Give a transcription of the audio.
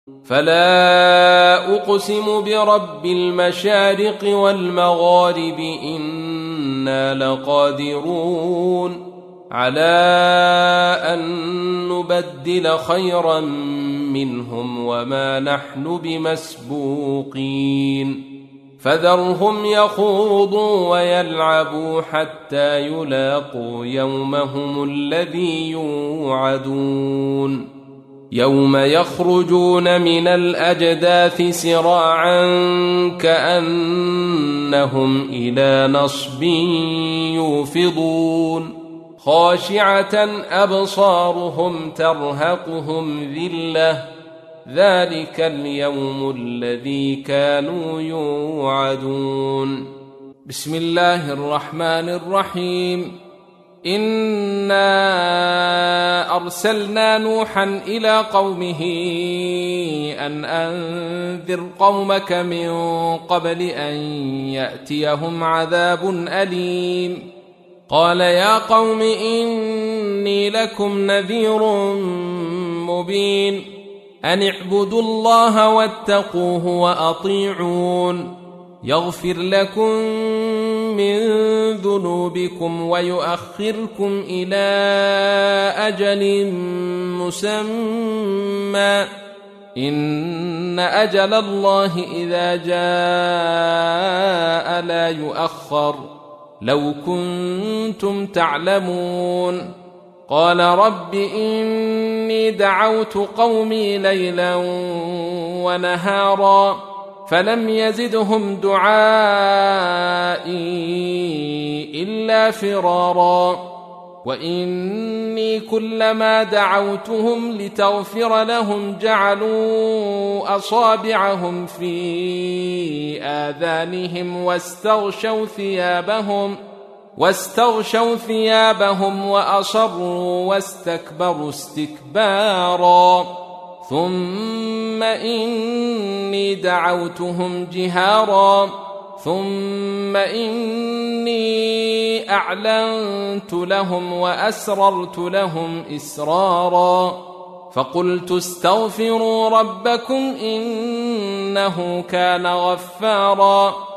فلا أقسم برب المشارق والمغارب إنا لقادرون على أن نبدل خيرا منهم وما نحن بمسبوقين فذرهم يخوضوا ويلعبوا حتى يلاقوا يومهم الذي يوعدون يوم يخرجون من الأجداث سراعا كأنهم إلى نصب يوفضون خاشعة أبصارهم ترهقهم ذلة ذلك اليوم الذي كانوا يوعدون. بسم الله الرحمن الرحيم. إنا أرسلنا نوحا إلى قومه أن أنذر قومك من قبل أن يأتيهم عذاب أليم قال يا قوم إني لكم نذير مبين أن اعبدوا الله واتقوه وأطيعون يغفر لكم من ذنوبكم ويؤخركم إلى أجل مسمى إن أجل الله إذا جاء لا يؤخر لو كنتم تعلمون. قال رب إني دعوت قومي ليلا ونهارا فلم يزدهم دعائي إلا فرارا وإني كلما دعوتهم لتغفر لهم جعلوا أصابعهم في آذانهم واستغشوا ثيابهم وأصروا واستكبروا استكبارا ثم إني دعوتهم جهارا ثم إني أعلنت لهم وأسررت لهم إسرارا فقلت استغفروا ربكم إنه كان غفارا